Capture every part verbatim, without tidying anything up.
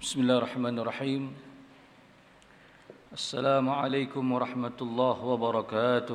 Bismillahirrahmanirrahim. Assalamualaikum warahmatullahi wabarakatuh.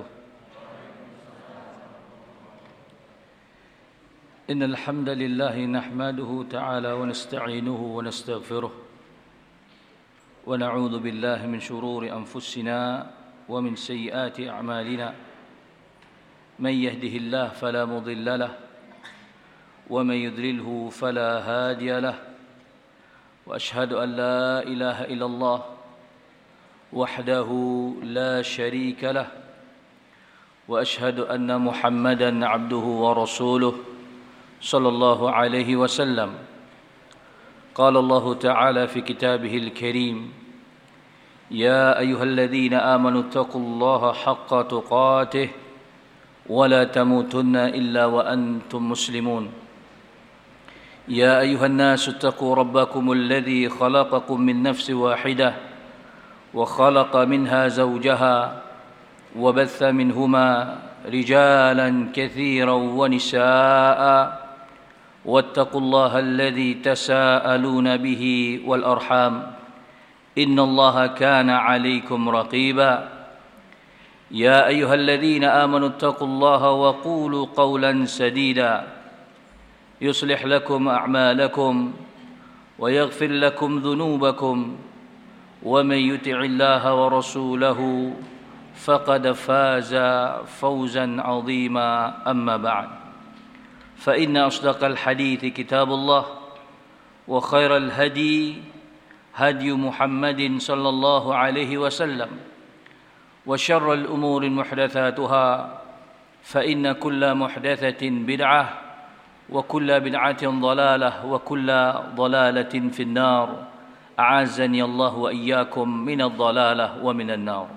Innal hamdalillah nahmaduhu ta'ala wa nasta'inuhu wa nastaghfiruh wa na'udzu billahi min shururi anfusina wa min sayyiati a'malina. Man yahdihillahu fala mudilla lahu wa man yudlilhu fala hadiya lahu. وأشهد أن لا إله إلا الله وحده لا شريك له وأشهد أن محمدًا عبده ورسوله صلى الله عليه وسلم. قال الله تعالى في كتابه الكريم: يا أيها الذين آمنوا اتقوا الله حق تقاته ولا تموتن إلا وأنتم مسلمون. يا أيها الناس اتقوا ربكم الذي خلقكم من نفس واحدة وخلق منها زوجها وبث منهما رجالا كثيرا ونساء واتقوا الله الذي تساءلون به والأرحام إن الله كان عليكم رقيبا. يا أيها الذين آمنوا اتقوا الله وقولوا قولا سديدا يصلح لكم أعمالكم ويغفر لكم ذنوبكم ومن يطع الله ورسوله فقد فاز فوزا عظيما. أما بعد، فإن أصدق الحديث كتاب الله وخير الهدي هدي محمد صلى الله عليه وسلم وشر الأمور محدثاتها فإن كل محدثة بدعة وكل بدعة ضلالة وكل ضلالة في النار. أعزني الله وإياكم من الضلالة ومن النار.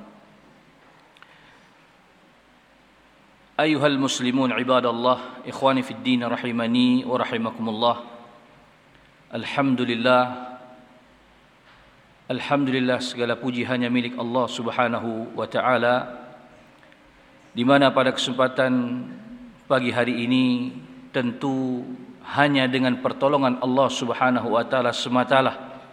أيها المسلمون عباد الله، إخواني في الدين رحمني ورحمكم الله. الحمد لله Alhamdulillah, segala puji hanya milik Allah Subhanahu wa ta'ala, di mana pada kesempatan pagi hari ini tentu hanya dengan pertolongan Allah Subhanahu wa ta'ala sematalah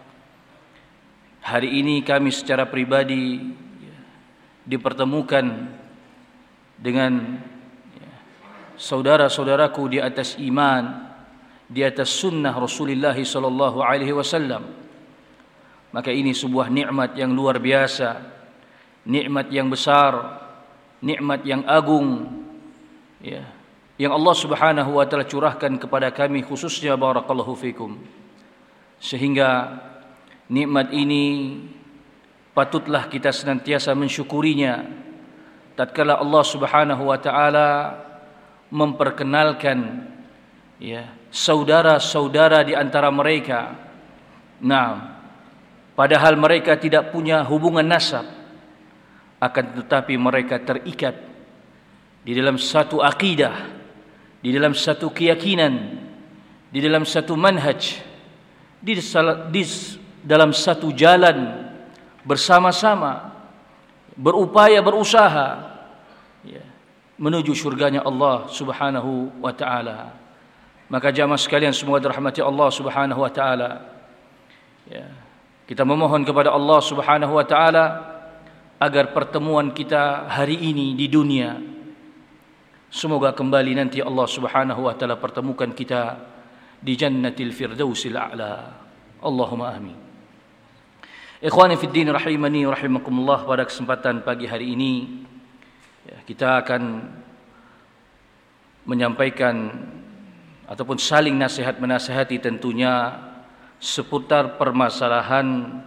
hari ini kami secara pribadi dipertemukan dengan saudara-saudaraku di atas iman, di atas sunnah Rasulullah sallallahu alaihi wasallam. Maka ini sebuah nikmat yang luar biasa, nikmat yang besar, nikmat yang agung, ya, yang Allah Subhanahu wa ta'ala curahkan kepada kami khususnya, barakallahu fikum. Sehingga nikmat ini patutlah kita senantiasa mensyukurinya tatkala Allah Subhanahu wa ta'ala memperkenalkan, ya, saudara-saudara di antara mereka. Nah, padahal mereka tidak punya hubungan nasab, akan tetapi mereka terikat di dalam satu akidah, di dalam satu keyakinan, di dalam satu manhaj, di dalam satu jalan bersama-sama, berupaya, berusaha, ya, menuju surganya Allah Subhanahu wa ta'ala. Maka jamaah sekalian semua dirahmati Allah Subhanahu wa ta'ala, ya, kita memohon kepada Allah Subhanahu wa ta'ala agar pertemuan kita hari ini di dunia, semoga kembali nanti Allah Subhanahu wa ta'ala pertemukan kita di Jannatil Firdausil A'la. Allahumma amin. Ikhwani fid din rahimani wa rahimakumullah, pada kesempatan pagi hari ini, ya, kita akan menyampaikan ataupun saling nasihat menasihati tentunya seputar permasalahan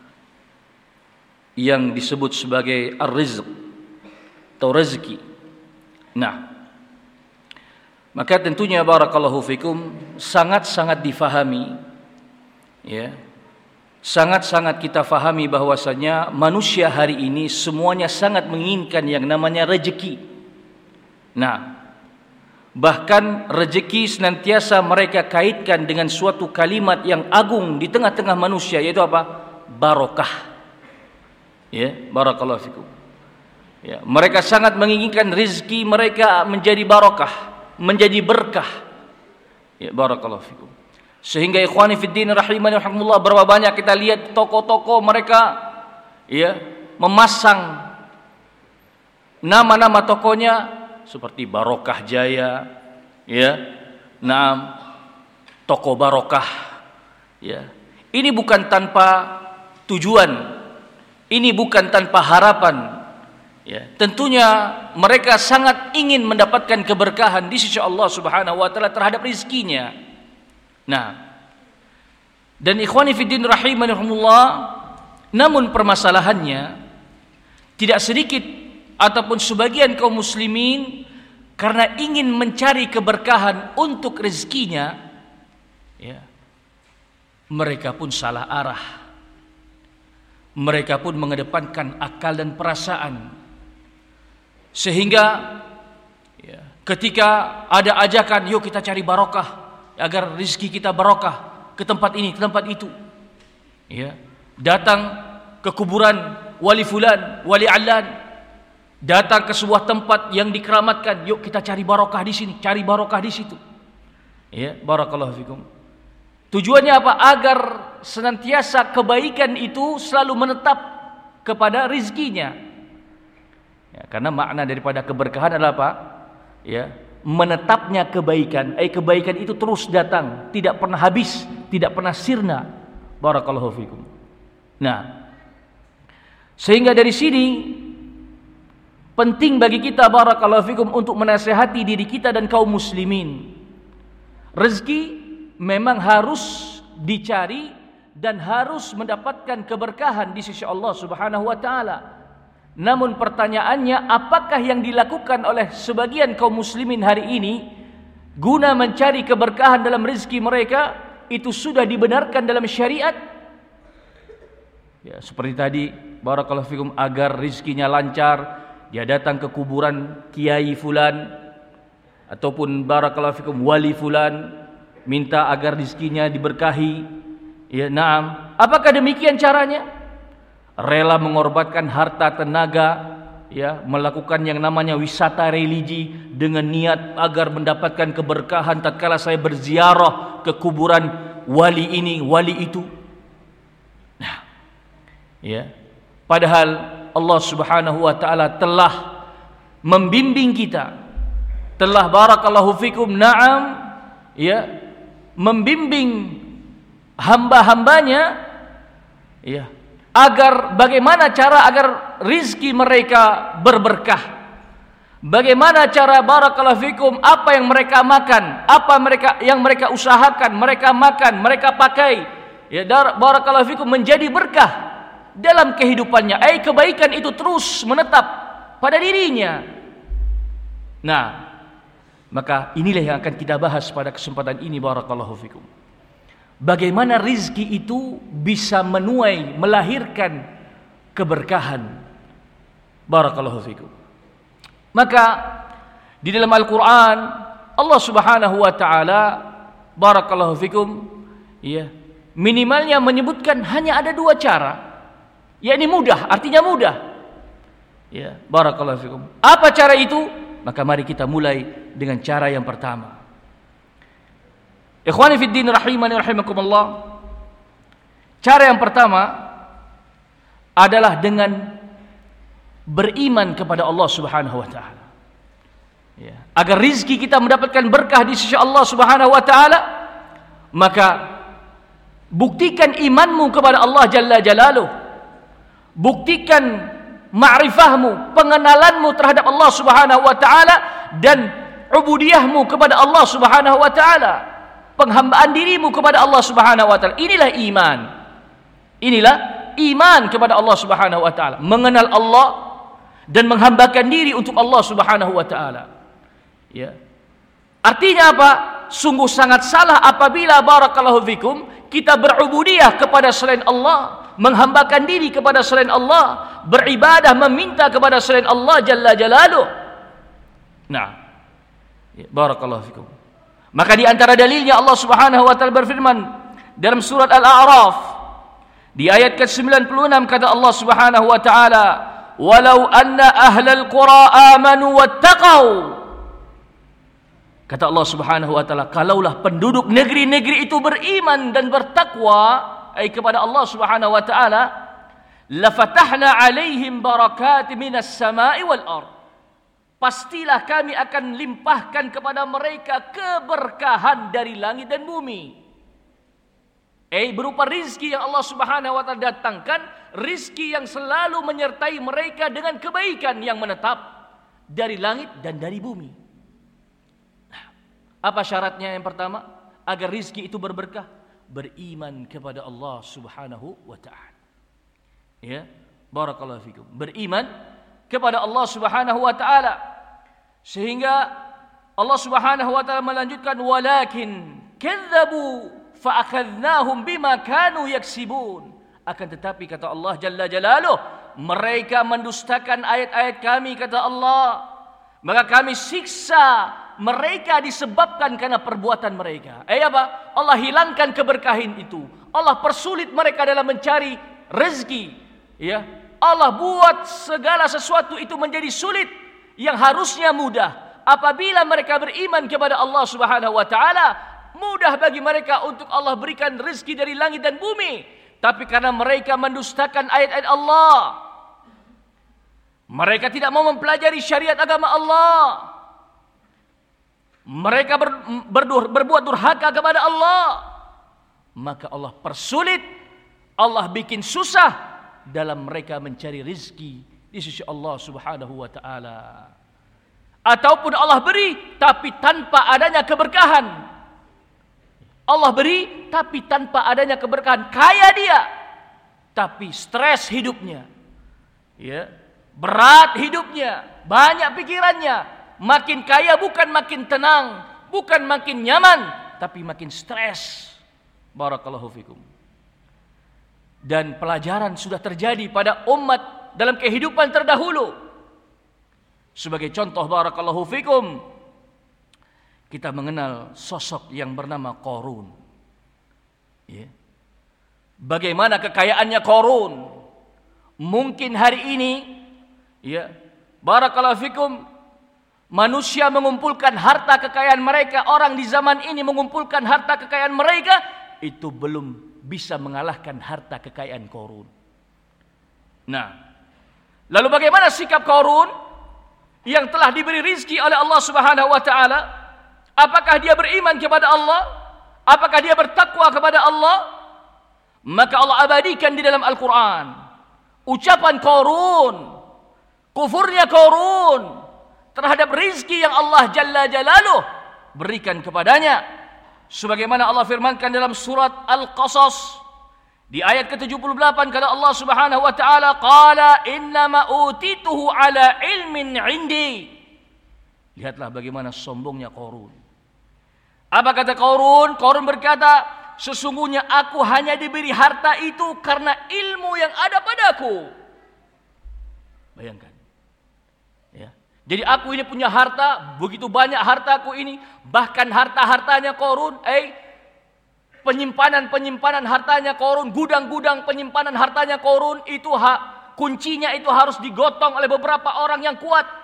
yang disebut sebagai ar-rizq atau rezeki. Nah, maka tentunya barakallahu fikum sangat-sangat difahami, ya, sangat-sangat kita fahami bahwasanya manusia hari ini semuanya sangat menginginkan yang namanya rezeki. Nah, bahkan rezeki senantiasa mereka kaitkan dengan suatu kalimat yang agung di tengah-tengah manusia, yaitu apa? Barokah. Ya, barakallahu fikum. Ya, mereka sangat menginginkan rezeki mereka menjadi barokah, menjadi berkah. Ya, barakallahu fikum. Sehingga ikhwani fiddin rahimani rahimakumullah, berapa banyak kita lihat toko-toko mereka ya memasang nama-nama tokonya seperti Barokah Jaya, ya, Naam, toko Barokah, ya. Ini bukan tanpa tujuan, ini bukan tanpa harapan, ya. Tentunya mereka sangat ingin mendapatkan keberkahan di sisi Allah Subhanahu wa taala terhadap rezekinya. Nah, dan ikhwani fiddin rahimani rahimakumullah, namun permasalahannya tidak sedikit ataupun sebagian kaum muslimin karena ingin mencari keberkahan untuk rezekinya, ya, mereka pun salah arah. Mereka pun mengedepankan akal dan perasaan. Sehingga ya, ketika ada ajakan, yuk kita cari barokah agar rezeki kita barokah ke tempat ini, ke tempat itu, ya, datang ke kuburan wali fulan, wali alan, datang ke sebuah tempat yang dikeramatkan, yuk kita cari barokah di sini, cari barokah di situ. Ya, barakallahu fikum. Tujuannya apa? Agar senantiasa kebaikan itu selalu menetap kepada rizkinya. Ya, karena makna daripada keberkahan adalah apa? Ya, menetapnya kebaikan. Eh, kebaikan itu terus datang, tidak pernah habis, tidak pernah sirna. Barakallahu fikum. Nah, sehingga dari sini penting bagi kita barakallahu fikum untuk menasihati diri kita dan kaum muslimin. Rezeki memang harus dicari dan harus mendapatkan keberkahan di sisi Allah Subhanahu wa taala. Namun pertanyaannya, apakah yang dilakukan oleh sebagian kaum muslimin hari ini guna mencari keberkahan dalam rezeki mereka itu sudah dibenarkan dalam syariat? Ya, seperti tadi barakallahu fikum, agar rezekinya lancar, dia datang ke kuburan kiai fulan ataupun barakallahu fikum wali fulan, minta agar rezekinya diberkahi. Ya, naam. Apakah demikian caranya? Rela mengorbankan harta tenaga, ya, melakukan yang namanya wisata religi dengan niat agar mendapatkan keberkahan tatkala saya berziarah ke kuburan wali ini, wali itu. Nah, ya. Padahal Allah Subhanahu wa taala telah membimbing kita, telah barakallahu fikum, na'am, ya, membimbing hamba-hambanya, ya, agar bagaimana cara agar rizki mereka berberkah, bagaimana cara barakallahu fikum apa yang mereka makan, apa mereka yang mereka usahakan, mereka makan, mereka pakai, ya, barakallahu fikum menjadi berkah dalam kehidupannya. Eh, kebaikan itu terus menetap pada dirinya. Nah, maka inilah yang akan kita bahas pada kesempatan ini barakallahu fikum. Bagaimana rizki itu bisa menuai, melahirkan keberkahan. Barakallahu fikum. Maka di dalam Al-Quran Allah Subhanahu wa ta'ala barakallahu fikum, ya, minimalnya menyebutkan hanya ada dua cara. Yakni mudah, artinya mudah. Ya, barakallahu fikum. Apa cara itu? Maka mari kita mulai dengan cara yang pertama. Ikhwani fiddin rahimani rahimakumullah. Cara yang pertama adalah dengan beriman kepada Allah Subhanahu wa taala. Ya, agar rizki kita mendapatkan berkah di sisi Allah Subhanahu wa taala, maka buktikan imanmu kepada Allah Jalla Jalaluh. Buktikan ma'rifahmu, pengenalanmu terhadap Allah Subhanahu wa taala dan ubudiyahmu kepada Allah Subhanahu wa taala. Penghambaan dirimu kepada Allah Subhanahu wa taala. Inilah iman. Inilah iman kepada Allah Subhanahu wa taala. Mengenal Allah dan menghambakan diri untuk Allah Subhanahu wa taala. Ya. Artinya apa? Sungguh sangat salah apabila barakallahu fikum kita berubudiyah kepada selain Allah, menghambakan diri kepada selain Allah, beribadah meminta kepada selain Allah Jalla Jalaluh. Nah, ya, barakallahu fikum. Maka di antara dalilnya Allah Subhanahu wa taala berfirman dalam surat Al-A'raf di ayat ke sembilan puluh enam, kata Allah Subhanahu wa taala, "Walau anna ahlal qura amanu wattaqau." Kata Allah Subhanahu wa taala, kalaulah penduduk negeri-negeri itu beriman dan bertakwa ay kepada Allah Subhanahu wa taala, la fatahna 'alaihim barakatin minas sama'i wal ard. Pastilah kami akan limpahkan kepada mereka keberkahan dari langit dan bumi. Eh berupa rizki yang Allah Subhanahu wa taala datangkan, rizki yang selalu menyertai mereka dengan kebaikan yang menetap dari langit dan dari bumi. Apa syaratnya yang pertama? Agar rizki itu berberkah, beriman kepada Allah Subhanahu wa taala. Ya, barakallahu fikum. Beriman kepada Allah Subhanahu wa taala. Sehingga Allah Subhanahu wa taala melanjutkan, walakin kadzabu fa akhadnahum bima kanu yaksibun. Akan tetapi kata Allah Jalla Jalaluh, mereka mendustakan ayat-ayat kami kata Allah, maka kami siksa mereka disebabkan karena perbuatan mereka. Eh apa? Allah hilangkan keberkahan itu. Allah persulit mereka dalam mencari rezeki. Ya, Allah buat segala sesuatu itu menjadi sulit yang harusnya mudah. Apabila mereka beriman kepada Allah Subhanahu wa taala, mudah bagi mereka untuk Allah berikan rezeki dari langit dan bumi. Tapi karena mereka mendustakan ayat-ayat Allah, mereka tidak mau mempelajari syariat agama Allah, mereka ber, berdur, berbuat durhaka kepada Allah, maka Allah persulit, Allah bikin susah dalam mereka mencari rizki di sisi Allah Subhanahu wa taala. Ataupun Allah beri tapi tanpa adanya keberkahan. Allah beri tapi tanpa adanya keberkahan. Kaya dia tapi stres hidupnya. Ya, berat hidupnya, banyak pikirannya. Makin kaya bukan makin tenang, bukan makin nyaman, tapi makin stres. Barakallahu fikum. Dan pelajaran sudah terjadi pada umat dalam kehidupan terdahulu. Sebagai contoh, barakallahu fikum, kita mengenal sosok yang bernama Qarun. Ya. Bagaimana kekayaannya Qarun? Mungkin hari ini, ya, barakallahu fikum, manusia mengumpulkan harta kekayaan mereka, orang di zaman ini mengumpulkan harta kekayaan mereka, itu belum bisa mengalahkan harta kekayaan Qarun. Nah, lalu bagaimana sikap Qarun yang telah diberi rizki oleh Allah Subhanahu wa taala? Apakah dia beriman kepada Allah? Apakah dia bertakwa kepada Allah? Maka Allah abadikan di dalam Al-Quran ucapan Qarun, kufurnya Qarun terhadap rizki yang Allah Jalla Jalaluh berikan kepadanya. Sebagaimana Allah firmankan dalam surat Al-Qasas di ayat ke tujuh puluh delapan, kata Allah Subhanahu wa taala, qala innama utituhu ala ilmin indi. Lihatlah bagaimana sombongnya Qarun. Apa kata Qarun? Qarun berkata, sesungguhnya aku hanya diberi harta itu karena ilmu yang ada padaku. Bayangkan. Ya. Jadi aku ini punya harta, begitu banyak hartaku ini, bahkan harta-hartanya Qarun, eh penyimpanan-penyimpanan hartanya Qarun, gudang-gudang penyimpanan hartanya Qarun itu ha, kuncinya itu harus digotong oleh beberapa orang yang kuat.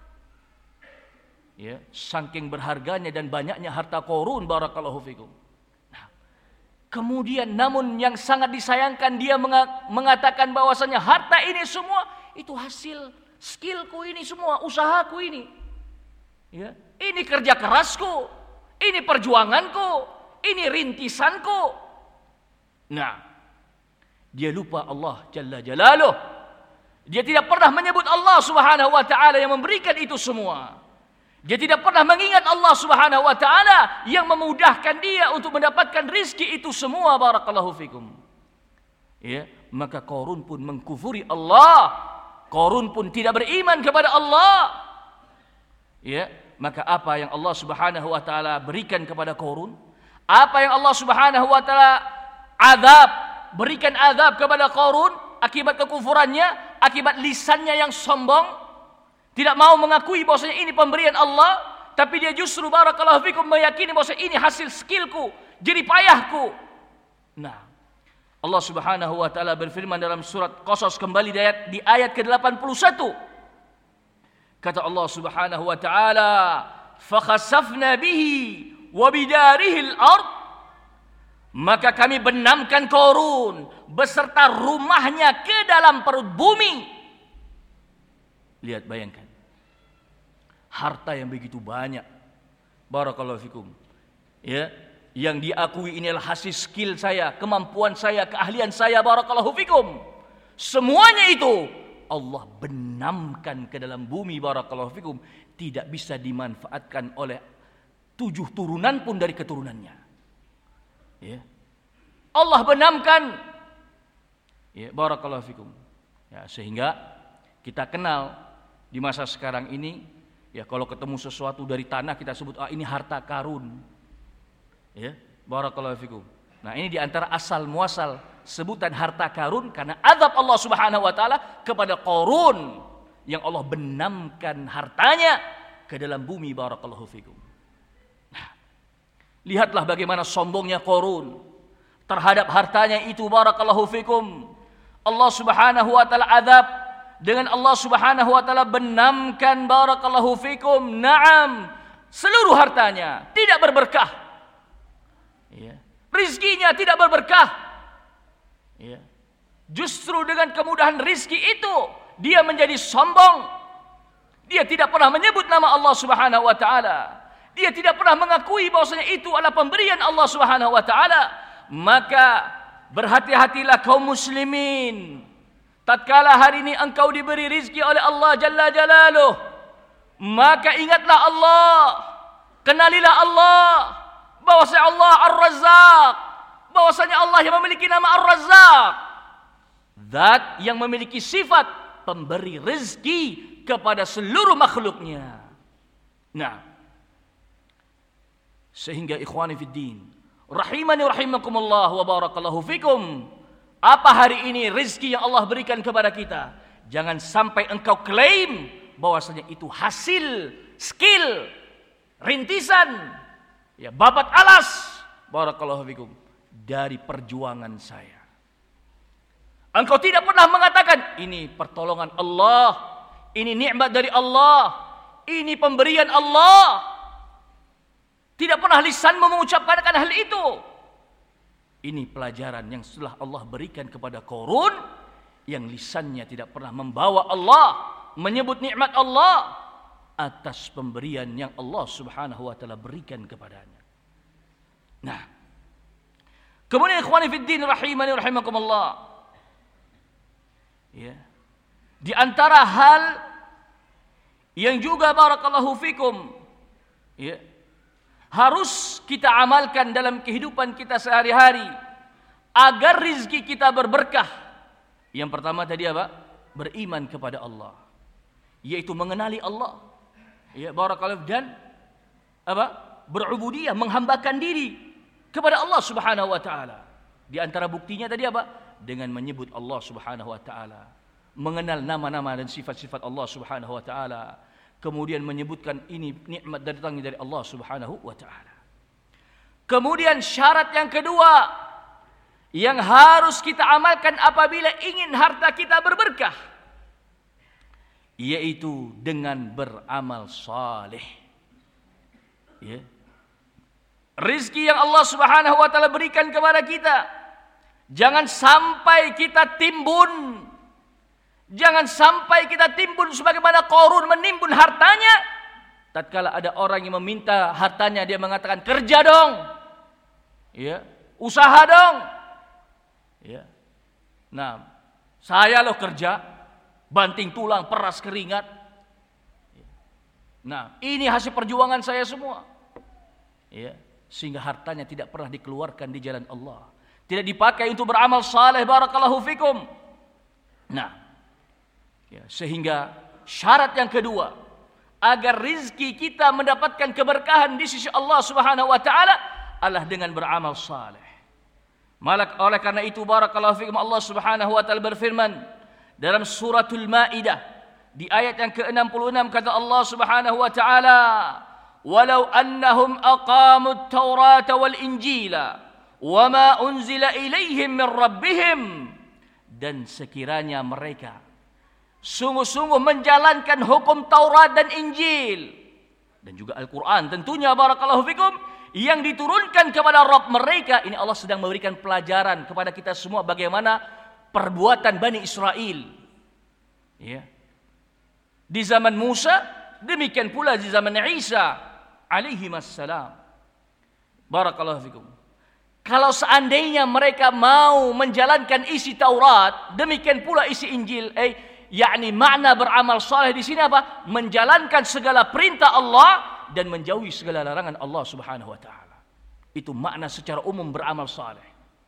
Ya, saking berharganya dan banyaknya harta Qarun, barakallahu fikum. Nah, kemudian namun yang sangat disayangkan, dia mengatakan bahwasanya harta ini semua itu hasil skillku ini semua, usahaku ini. Ya, ini kerja kerasku, ini perjuanganku, ini rintisanku. Nah, dia lupa Allah Jalla Jalaluh. Dia tidak pernah menyebut Allah Subhanahu wa taala yang memberikan itu semua. Dia tidak pernah mengingat Allah Subhanahu wa taala yang memudahkan dia untuk mendapatkan rizki itu semua, barakallahu fikum. Ya, maka Qarun pun mengkufuri Allah. Qarun pun tidak beriman kepada Allah. Ya, maka apa yang Allah Subhanahu wa taala berikan kepada Qarun? Apa yang Allah Subhanahu wa taala azab, berikan azab kepada Qarun akibat kekufurannya, akibat lisannya yang sombong, tidak mau mengakui bahwasanya ini pemberian Allah, tapi dia justru barakallahu fikum meyakini bahwasanya ini hasil skillku, jerih payahku. Nah, Allah Subhanahu wa taala berfirman dalam surat Qasas kembali di ayat, di ayat ke delapan puluh satu. Kata Allah Subhanahu wa taala, fakhasafna bihi wa bidarihi al-ard, maka kami benamkan Qarun beserta rumahnya ke dalam perut bumi. Lihat, bayangkan harta yang begitu banyak, barakallahu fikum, ya, yang diakui ini adalah hasil skill saya, kemampuan saya, keahlian saya, barakallahu fikum. Semuanya itu Allah benamkan ke dalam bumi, barakallahu fikum, tidak bisa dimanfaatkan oleh tujuh turunan pun dari keturunannya. Ya. Allah benamkan, ya, barakallahu fikum. Ya, sehingga kita kenal di masa sekarang ini, ya, kalau ketemu sesuatu dari tanah kita sebut, ah, ini harta karun. Ya, barakallahu fikum. Nah, ini di antara asal muasal sebutan harta karun karena azab Allah Subhanahu wa taala kepada Qarun yang Allah benamkan hartanya ke dalam bumi, barakallahu fikum. Nah, lihatlah bagaimana sombongnya Qarun terhadap hartanya itu, barakallahu fikum. Allah Subhanahu wa taala azab dengan Allah Subhanahu wa taala benamkan, barakallahu fikum, na'am, seluruh hartanya tidak berberkah. Ya. Rizkinya tidak berberkah. Ya. Justru dengan kemudahan rizki itu dia menjadi sombong. Dia tidak pernah menyebut nama Allah Subhanahu wa taala. Dia tidak pernah mengakui bahwasanya itu adalah pemberian Allah Subhanahu wa taala. Maka berhati-hatilah kaum muslimin. Tatkala hari ini engkau diberi rizki oleh Allah Jalla Jalaluh, maka ingatlah Allah, kenalilah Allah, bahwasanya Allah Ar-Razzaq, bahwasanya Allah yang memiliki nama Ar-Razzaq, zat yang memiliki sifat pemberi rizki kepada seluruh makhluknya. Nah, sehingga ikhwani fiddin, rahimani rahimakumullah wa barakallahu fikum, apa hari ini rizki yang Allah berikan kepada kita, jangan sampai engkau klaim bahwasanya itu hasil skill, rintisan, ya, babat alas, barakallahu fikum, dari perjuangan saya. Engkau tidak pernah mengatakan ini pertolongan Allah, ini nikmat dari Allah, ini pemberian Allah. Tidak pernah lisanmu mengucapkan hal itu. Ini pelajaran yang setelah Allah berikan kepada Qarun, yang lisannya tidak pernah membawa Allah, menyebut nikmat Allah atas pemberian yang Allah Subhanahu wa taala berikan kepadanya. Nah, kemudian ikhwani fiddin rahimani rahimakumullah, ya, di antara hal yang juga barakallahu fikum, ya, harus kita amalkan dalam kehidupan kita sehari-hari agar rizki kita berberkah. Yang pertama tadi apa? Beriman kepada Allah, yaitu mengenali Allah, ya, barakallahu, dan apa? Berubudiyah, menghambakan diri kepada Allah Subhanahu wa taala. Di antara buktinya tadi apa? Dengan menyebut Allah Subhanahu wa taala, mengenal nama-nama dan sifat-sifat Allah Subhanahu wa taala, kemudian menyebutkan ini nikmat datangnya dari Allah Subhanahu wa taala. Kemudian syarat yang kedua yang harus kita amalkan apabila ingin harta kita berberkah, yaitu dengan beramal saleh. Ya. Rizki yang Allah Subhanahu wa taala berikan kepada kita, jangan sampai kita timbun. Jangan sampai kita timbun sebagaimana Qarun menimbun hartanya. Tatkala ada orang yang meminta hartanya, dia mengatakan, kerja dong, ya, usaha dong, ya. Nah, saya loh kerja, banting tulang, peras keringat. Nah, ini hasil perjuangan saya semua, ya. Sehingga hartanya tidak pernah dikeluarkan di jalan Allah, tidak dipakai untuk beramal saleh, barakallahu fikum. Nah, ya, sehingga syarat yang kedua agar rizki kita mendapatkan keberkahan di sisi Allah Subhanahu wa taala adalah dengan beramal saleh. Malak oleh karena itu barakallahu fikum, Allah Subhanahu wa taala berfirman dalam suratul Maidah di ayat yang ke enam puluh enam, kata Allah Subhanahu wa taala, walau annahum aqamut taurata wal injila wama unzila ilaihim min rabbihim, dan sekiranya mereka sungguh-sungguh menjalankan hukum Taurat dan Injil dan juga Al-Quran tentunya barakallahu fikum yang diturunkan kepada Rabb mereka. Ini Allah sedang memberikan pelajaran kepada kita semua bagaimana perbuatan Bani Israel. Ya. Di zaman Musa, demikian pula di zaman Isa alaihi wassalam. Barakallahu fikum. Kalau seandainya mereka mau menjalankan isi Taurat, demikian pula isi Injil, eh yakni makna beramal saleh di sini apa? Menjalankan segala perintah Allah dan menjauhi segala larangan Allah Subhanahu wa taala. Itu makna secara umum beramal saleh.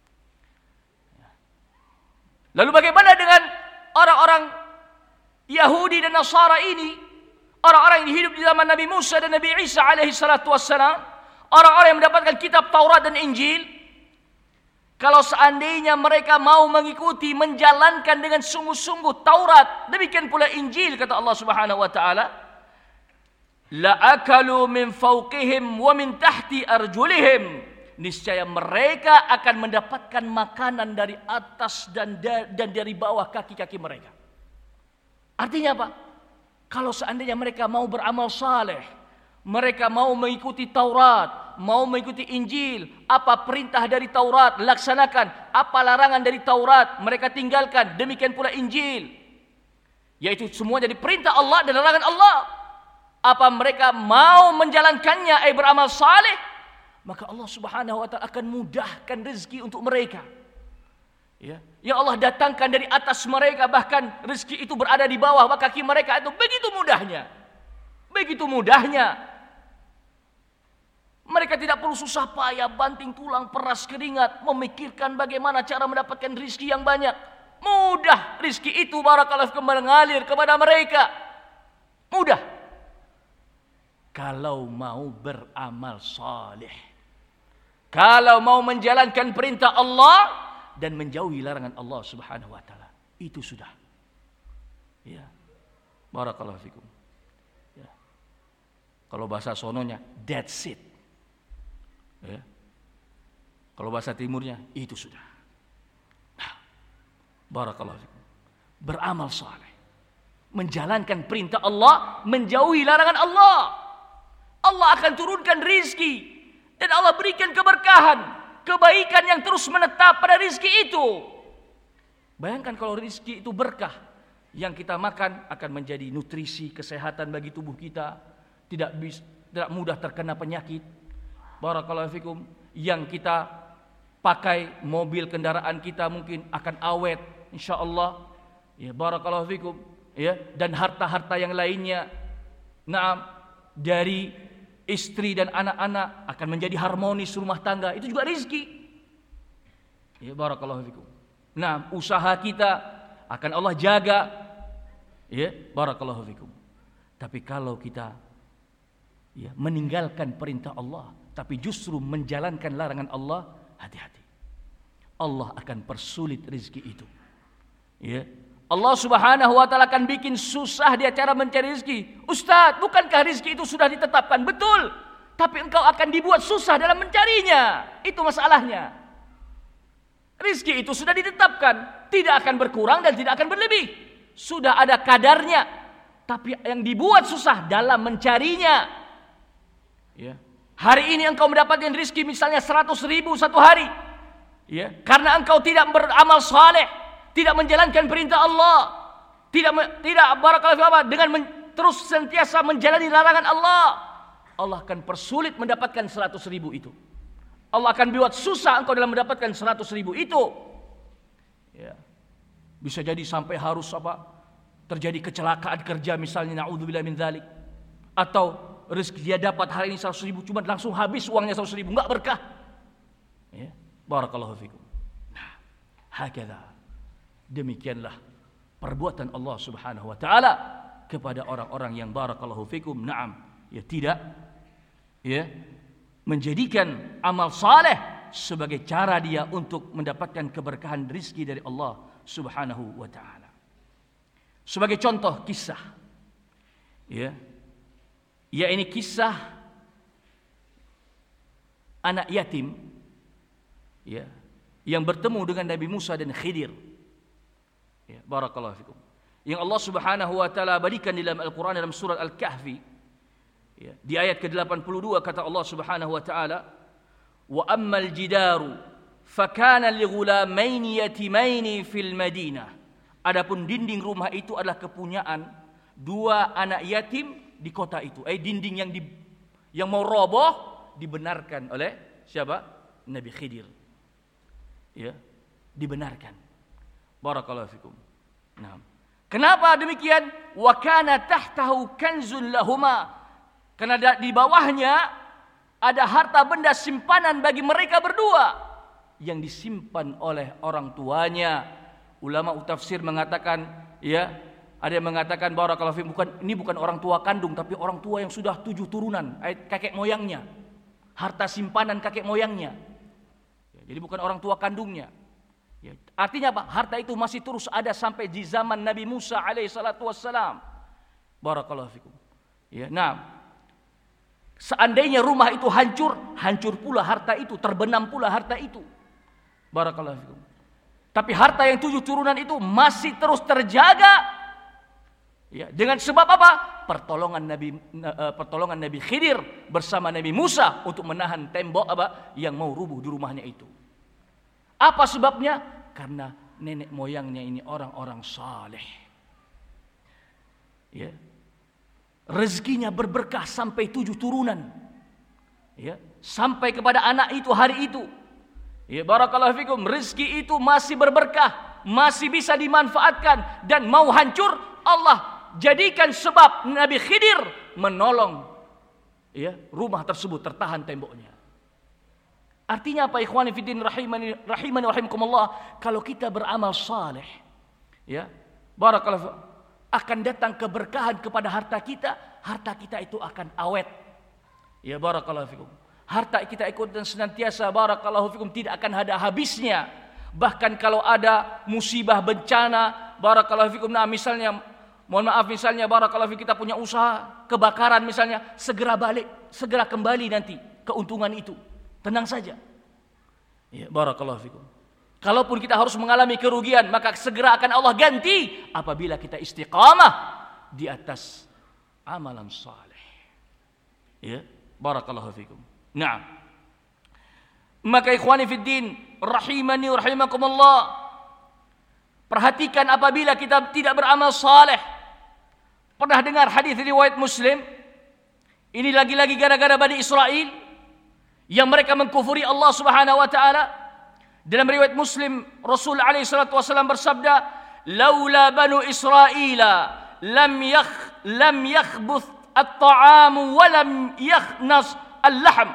Lalu bagaimana dengan orang-orang Yahudi dan Nasara ini? Orang-orang yang hidup di zaman Nabi Musa dan Nabi Isa alaihi salatu wassalam, orang-orang yang mendapatkan kitab Taurat dan Injil, kalau seandainya mereka mau mengikuti, menjalankan dengan sungguh-sungguh Taurat, demikian pula Injil, kata Allah Subhanahu wa taala, la akalu min fawqihim wa min tahti arjulihim. Niscaya mereka akan mendapatkan makanan dari atas dan dan dari bawah kaki-kaki mereka. Artinya apa? Kalau seandainya mereka mau beramal saleh, mereka mau mengikuti Taurat, mau mengikuti Injil, apa perintah dari Taurat laksanakan, apa larangan dari Taurat mereka tinggalkan, demikian pula Injil, yaitu semua jadi perintah Allah dan larangan Allah. Apa mereka mau menjalankannya, eh beramal saleh, maka Allah Subhanahu wa taala akan mudahkan rezeki untuk mereka. Ya, yang Allah datangkan dari atas mereka, bahkan rezeki itu berada di bawah kaki mereka, itu begitu mudahnya. Begitu mudahnya. Mereka tidak perlu susah payah, banting tulang, peras keringat, memikirkan bagaimana cara mendapatkan rezeki yang banyak. Mudah rezeki itu barakallahu fikum mengalir kepada mereka. Mudah. Kalau mau beramal saleh. Kalau mau menjalankan perintah Allah dan menjauhi larangan Allah Subhanahu wa taala. Itu sudah. Ya. Barakallahu fikum. Ya. Kalau bahasa sononya, that's it. Ya. Kalau bahasa timurnya, itu sudah. Nah, barakallahu fikum. Beramal saleh. Menjalankan perintah Allah, menjauhi larangan Allah. Allah akan turunkan rizki. Dan Allah berikan keberkahan, kebaikan yang terus menetap pada rizki itu. Bayangkan kalau rizki itu berkah, yang kita makan akan menjadi nutrisi, kesehatan bagi tubuh kita, tidak bis, tidak mudah terkena penyakit. Barakallahu fikum. Yang kita pakai mobil kendaraan kita mungkin akan awet, insyaallah. Ya, barakallahu fikum. Ya, dan harta-harta yang lainnya, naam, dari istri dan anak-anak akan menjadi harmonis rumah tangga. Itu juga rizki. Ya, barakallahu fikum. Nah, usaha kita akan Allah jaga. Ya, barakallahu fikum. Tapi kalau kita ya, meninggalkan perintah Allah, tapi justru menjalankan larangan Allah, hati-hati. Allah akan persulit rizki itu. Ya. Allah Subhanahu wa taala akan bikin susah dia cara mencari rezeki. Ustaz, bukankah rezeki itu sudah ditetapkan? Betul. Tapi engkau akan dibuat susah dalam mencarinya. Itu masalahnya. Rezeki itu sudah ditetapkan, tidak akan berkurang dan tidak akan berlebih. Sudah ada kadarnya. Tapi yang dibuat susah dalam mencarinya. Ya. Hari ini engkau mendapatkan rezeki misalnya seratus ribu satu hari. Ya, karena engkau tidak beramal saleh, tidak menjalankan perintah Allah, tidak tidak barakallahu dengan men, terus sentiasa menjalani larangan Allah, Allah akan persulit mendapatkan seratus ribu itu. Allah akan buat susah engkau dalam mendapatkan seratus ribu itu. Ya. Bisa jadi sampai harus apa? Terjadi kecelakaan kerja misalnya, naudzubillah min dzalik. Atau rezeki dia dapat hari ini seratus ribu, cuma langsung habis uangnya seratus ribu, enggak berkah. Ya. Barakallahu fikum. Nah, hakadha. Demikianlah perbuatan Allah Subhanahu wa taala kepada orang-orang yang barakallahu fikum, na'am, ya tidak ya menjadikan amal saleh sebagai cara dia untuk mendapatkan keberkahan rezeki dari Allah Subhanahu wa taala. Sebagai contoh kisah ya, ya ini kisah anak yatim ya yang bertemu dengan Nabi Musa dan Khidir. Ya, barakallahu fikum. Yang Allah Subhanahu wa taala berikan di dalam Al-Qur'an dalam surat Al-Kahfi. Ya, di ayat ke delapan puluh dua kata Allah Subhanahu wa taala, "Wa ammal jidaru fakana lighulamaini yatimaini fil Madinah." Adapun dinding rumah itu adalah kepunyaan dua anak yatim di kota itu. Eh dinding yang di, yang mau roboh dibenarkan oleh siapa? Nabi Khidir. Ya, dibenarkan. Barakallahu fikum. Nah, kenapa demikian? Wa kana tahtahu kanzun lahuma. Karena di bawahnya ada harta benda simpanan bagi mereka berdua yang disimpan oleh orang tuanya. Ulama tafsir mengatakan, ya, ada yang mengatakan barakallahu fikum, bukan ini bukan orang tua kandung tapi orang tua yang sudah tujuh turunan, kakek moyangnya. Harta simpanan kakek moyangnya. Ya, jadi bukan orang tua kandungnya. Ya, artinya apa? Harta itu masih terus ada sampai di zaman Nabi Musa alaihi salatu wassalam. Barakallahu fikum. Ya, nah, seandainya rumah itu hancur, hancur pula harta itu, terbenam pula harta itu. Barakallahu fikum. Tapi harta yang tujuh turunan itu masih terus terjaga. Ya, dengan sebab apa? Pertolongan Nabi uh, pertolongan Nabi Khidir bersama Nabi Musa untuk menahan tembok apa yang mau rubuh di rumahnya itu. Apa sebabnya? Karena nenek moyangnya ini orang-orang saleh. Ya. Rezekinya berberkah sampai tujuh turunan. Ya, sampai kepada anak itu hari itu. Ya, barakallahu fikum, rezeki itu masih berberkah, masih bisa dimanfaatkan, dan mau hancur Allah jadikan sebab Nabi Khidir menolong ya, rumah tersebut tertahan temboknya. Artinya apa ikhwani fiddin rahimani rahimani rahimakumullah, kalau kita beramal saleh ya, barakallahu akan datang keberkahan kepada harta kita, harta kita itu akan awet. Ya barakallahu fikum. Harta kita ikut dan senantiasa barakallahu fikum tidak akan ada habisnya. Bahkan kalau ada musibah bencana barakallahu fikum, nah misalnya mohon maaf misalnya barakallahu fikum kita punya usaha kebakaran misalnya, segera balik, segera kembali nanti keuntungan itu. Tenang saja. Ya barakallahu fikum. Kalaupun kita harus mengalami kerugian, maka segera akan Allah ganti apabila kita istiqamah di atas amalan saleh. Ya, barakallahu fikum. Nah, maka ikhwani fiddin rahimani rahimakumullah, perhatikan apabila kita tidak beramal saleh. Pernah dengar hadis riwayat Muslim? Ini lagi-lagi gara-gara Bani Israel yang mereka mengkufuri Allah Subhanahu wa taala. Dalam riwayat Muslim, Rasul alaihi salatu wasallam bersabda, "Laula banu Israila lam yakh lam yakhbuth at-ta'am wa lam yakhnas al-lahm."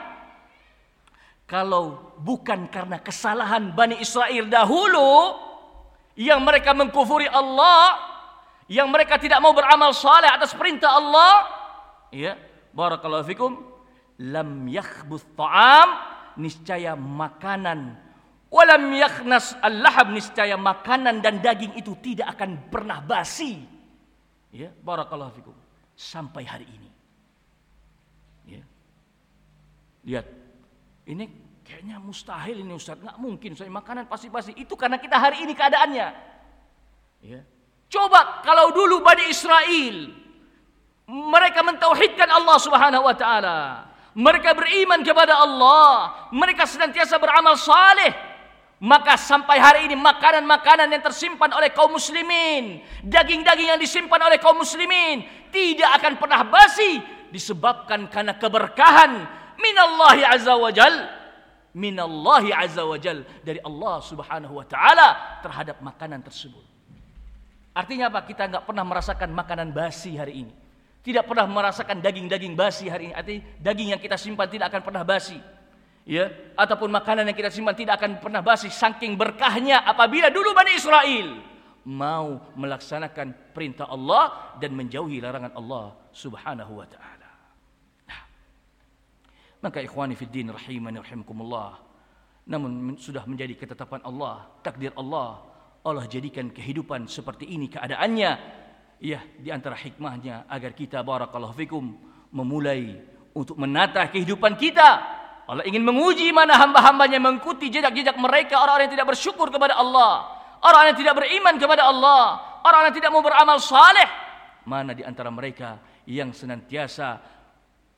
Kalau bukan karena kesalahan Bani Israel dahulu yang mereka mengkufuri Allah, yang mereka tidak mau beramal saleh atas perintah Allah, ya, barakallahu fikum, lam yakhbuth ta'am, niscaya makanan, walam yakhnas al-lahab, niscaya makanan dan daging itu tidak akan pernah basi. Ya, barakallahu fikum, sampai hari ini. Ya. Lihat, ini kayaknya mustahil ini Ustaz, nggak mungkin saya makanan pasti basi. Itu karena kita hari ini keadaannya. Ya. Coba kalau dulu Bani Israel mereka mentauhidkan Allah Subhanahu wa taala, mereka beriman kepada Allah, mereka senantiasa beramal saleh, maka sampai hari ini makanan-makanan yang tersimpan oleh kaum muslimin, daging-daging yang disimpan oleh kaum muslimin tidak akan pernah basi, disebabkan karena keberkahan minallahi azza wajal, minallahi azza wajal, dari Allah Subhanahu wa taala terhadap makanan tersebut. Artinya apa? Kita enggak pernah merasakan makanan basi hari ini. Tidak pernah merasakan daging-daging basi hari ini. Artinya daging yang kita simpan tidak akan pernah basi. Ya, ataupun makanan yang kita simpan tidak akan pernah basi, saking berkahnya apabila dulu Bani Israel mau melaksanakan perintah Allah dan menjauhi larangan Allah Subhanahu wa taala. Nah, maka ikhwani fid din rahimani rahimakumullah, namun sudah menjadi ketetapan Allah, takdir Allah, Allah jadikan kehidupan seperti ini keadaannya, ya, di antara hikmahnya agar kita barakallahu fikum memulai untuk menata kehidupan kita. Allah ingin menguji mana hamba-hambanya mengikuti jejak-jejak mereka, orang-orang yang tidak bersyukur kepada Allah, orang-orang yang tidak beriman kepada Allah, orang-orang yang tidak mau beramal saleh. Mana di antara mereka yang senantiasa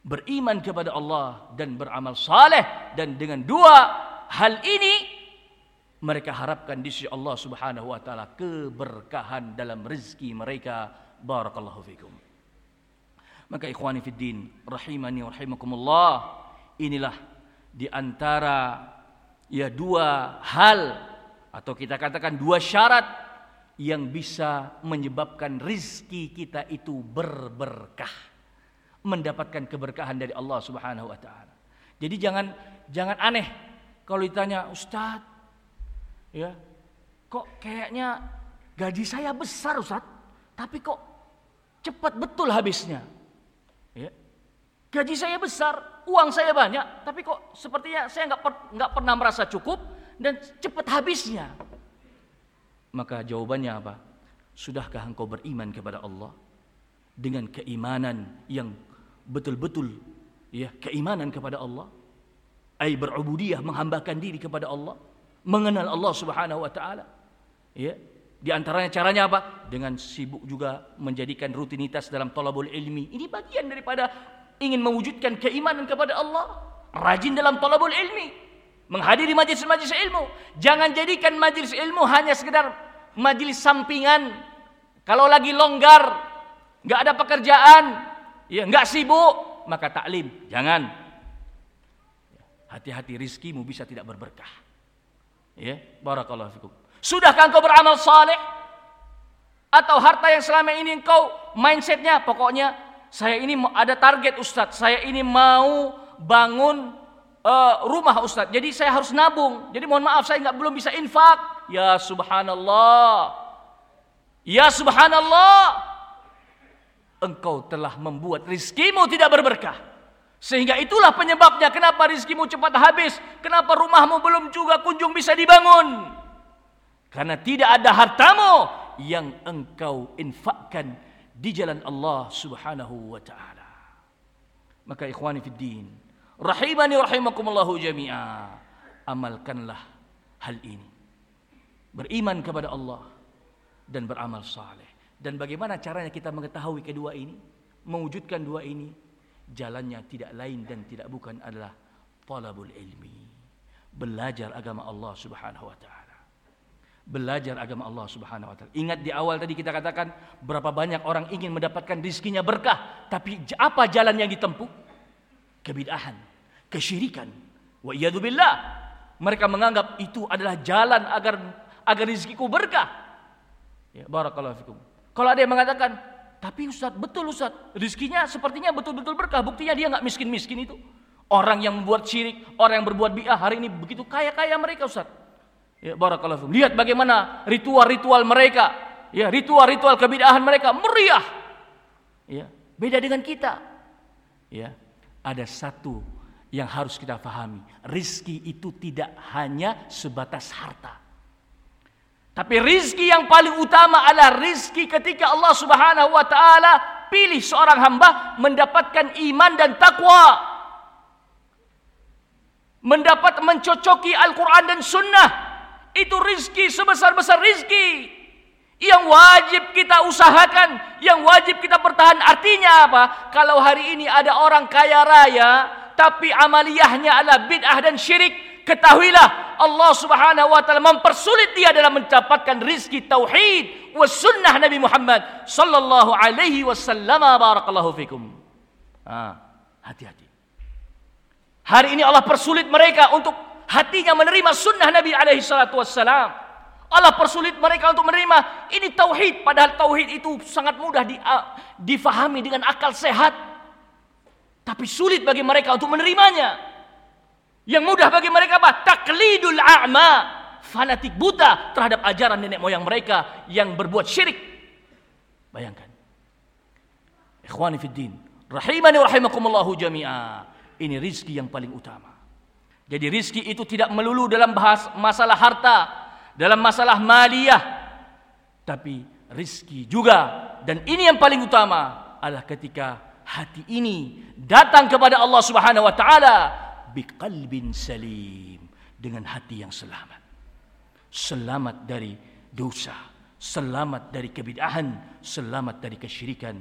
beriman kepada Allah dan beramal saleh, dan dengan dua hal ini mereka harapkan di sisi Allah Subhanahu wa taala keberkahan dalam rezeki mereka. Barakallahu fikum. Maka ikhwani fid din, rahimani wa rahimakumullah, inilah di antara ya dua hal atau kita katakan dua syarat yang bisa menyebabkan rizki kita itu berberkah, mendapatkan keberkahan dari Allah Subhanahu wa taala. Jadi jangan jangan aneh kalau ditanya, Ustaz, ya, kok kayaknya gaji saya besar, Ustaz, tapi kok cepat betul habisnya. Ya. Gaji saya besar, uang saya banyak, tapi kok sepertinya saya nggak per, nggak pernah merasa cukup dan cepat habisnya. Maka jawabannya apa? Sudahkah engkau beriman kepada Allah dengan keimanan yang betul-betul, ya, keimanan kepada Allah, ai berubudiyah, menghambakan diri kepada Allah, mengenal Allah Subhanahu wa taala. Ya, di antaranya caranya apa? Dengan sibuk juga menjadikan rutinitas dalam thalabul ilmi. Ini bagian daripada ingin mewujudkan keimanan kepada Allah. Rajin dalam thalabul ilmi, menghadiri majelis-majelis ilmu. Jangan jadikan majelis ilmu hanya sekedar majelis sampingan. Kalau lagi longgar, nggak ada pekerjaan, ya nggak sibuk, maka taklim. Jangan. Hati-hati, rizkimu bisa tidak berberkah. Ya, barakallahu fikum. Sudahkah engkau beramal saleh? Atau harta yang selama ini engkau mindsetnya, pokoknya saya ini ada target Ustadz, saya ini mau bangun uh, rumah Ustadz, jadi saya harus nabung. Jadi mohon maaf, saya nggak belum bisa infak. Ya subhanallah, ya subhanallah, engkau telah membuat rizkimu tidak berberkah. Sehingga itulah penyebabnya kenapa rizkimu cepat habis, kenapa rumahmu belum juga kunjung bisa dibangun. Karena tidak ada hartamu yang engkau infakkan di jalan Allah Subhanahu wa taala. Maka ikhwani fid din, rahimani rahimakumullahu jami'a, amalkanlah hal ini. Beriman kepada Allah dan beramal saleh. Dan bagaimana caranya kita mengetahui kedua ini, mewujudkan dua ini? Jalannya tidak lain dan tidak bukan adalah talabul ilmi, belajar agama Allah Subhanahu wa taala. Belajar agama Allah Subhanahu wa taala. Ingat di awal tadi kita katakan berapa banyak orang ingin mendapatkan rizkinya berkah, tapi apa jalan yang ditempuh? Kebid'ahan, kesyirikan. Wa iyadu billah. Mereka menganggap itu adalah jalan agar agar rizkiku berkah. Ya, barakallahu fikum. Kalau ada yang mengatakan, tapi Ustaz, betul Ustaz, rizkinya sepertinya betul-betul berkah, buktinya dia nggak miskin-miskin itu. Orang yang membuat syirik, orang yang berbuat bid'ah hari ini begitu kaya-kaya mereka Ustaz. Ya, barakallahu fikum. Lihat bagaimana ritual-ritual mereka, ya, ritual-ritual kebid'ahan mereka meriah. Ya, beda dengan kita. Ya, ada satu yang harus kita pahami, rizki itu tidak hanya sebatas harta. Tapi rizki yang paling utama adalah rizki ketika Allah Subhanahu wa taala pilih seorang hamba mendapatkan iman dan takwa, mendapat mencocoki Al-Quran dan Sunnah. Itu rizki sebesar-besar rizki yang wajib kita usahakan, yang wajib kita pertahan. Artinya apa? Kalau hari ini ada orang kaya raya tapi amaliyahnya adalah bid'ah dan syirik, ketahuilah Allah Subhanahu wa taala mempersulit dia dalam mendapatkan rizki tauhid was sunnah Nabi Muhammad sallallahu alaihi wasallam. Barakallahu fikum. Ah, hati-hati. Hari ini Allah persulit mereka untuk hatinya menerima sunnah Nabi alaihi salatu wassalam. Allah persulit mereka untuk menerima ini tauhid, padahal tauhid itu sangat mudah di, uh, difahami dengan akal sehat. Tapi sulit bagi mereka untuk menerimanya. Yang mudah bagi mereka apa? Taklidul a'ma, fanatik buta terhadap ajaran nenek moyang mereka yang berbuat syirik. Bayangkan. Ikhwani fid din, rahimani wa rahimakumullahu jami'a. Ini rizki yang paling utama. Jadi rizki itu tidak melulu dalam bahas masalah harta, dalam masalah maliyah, tapi rizki juga, dan ini yang paling utama adalah ketika hati ini datang kepada Allah Subhanahu wa taala biqalbin salim, dengan hati yang selamat. Selamat dari dosa, selamat dari kebid'ahan, selamat dari kesyirikan.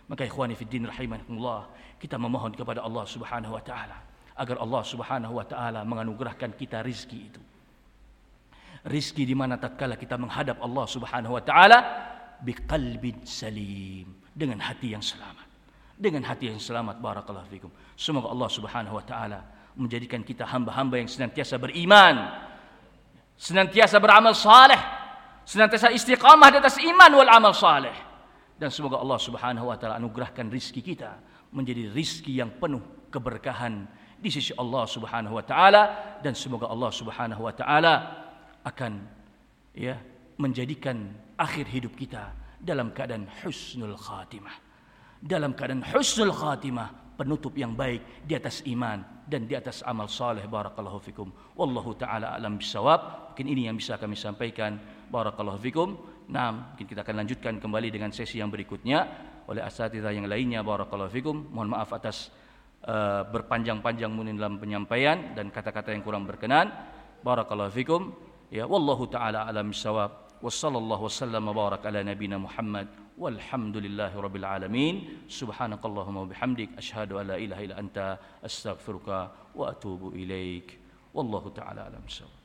Maka ikhwani fiddin rahimakumullah, kita memohon kepada Allah Subhanahu wa taala agar Allah Subhanahu wa taala menganugerahkan kita rizki itu. Rizki di mana tatkala kita menghadap Allah Subhanahu wa taala biqalbin salim, dengan hati yang selamat. Dengan hati yang selamat, barakallahu fikum. Semoga Allah Subhanahu wa taala menjadikan kita hamba-hamba yang senantiasa beriman, senantiasa beramal saleh, senantiasa istiqamah di atas iman wal amal saleh. Dan semoga Allah Subhanahu wa taala anugerahkan rizki kita menjadi rizki yang penuh keberkahan di sisi Allah Subhanahu wa taala, dan semoga Allah Subhanahu wa taala akan ya menjadikan akhir hidup kita dalam keadaan husnul khatimah. Dalam keadaan husnul khatimah, penutup yang baik di atas iman dan di atas amal saleh, barakallahu fikum. Wallahu taala alam bisawab. Mungkin ini yang bisa kami sampaikan, barakallahu fikum. Nah, mungkin kita akan lanjutkan kembali dengan sesi yang berikutnya oleh asatidzah yang lainnya, barakallahu fikum. Mohon maaf atas uh, berpanjang-panjang mungkin dalam penyampaian dan kata-kata yang kurang berkenan, barakallahu fikum. Ya, wallahu taala alam bisawab. Wassallallahu wasallam wa barak ala nabiyina Muhammad walhamdulillahi rabbil alamin. Subhanakallahumma wa bihamdik asyhadu an la ilaha illa anta astaghfiruka wa atubu ilaik. Wallahu taala alam bisawab.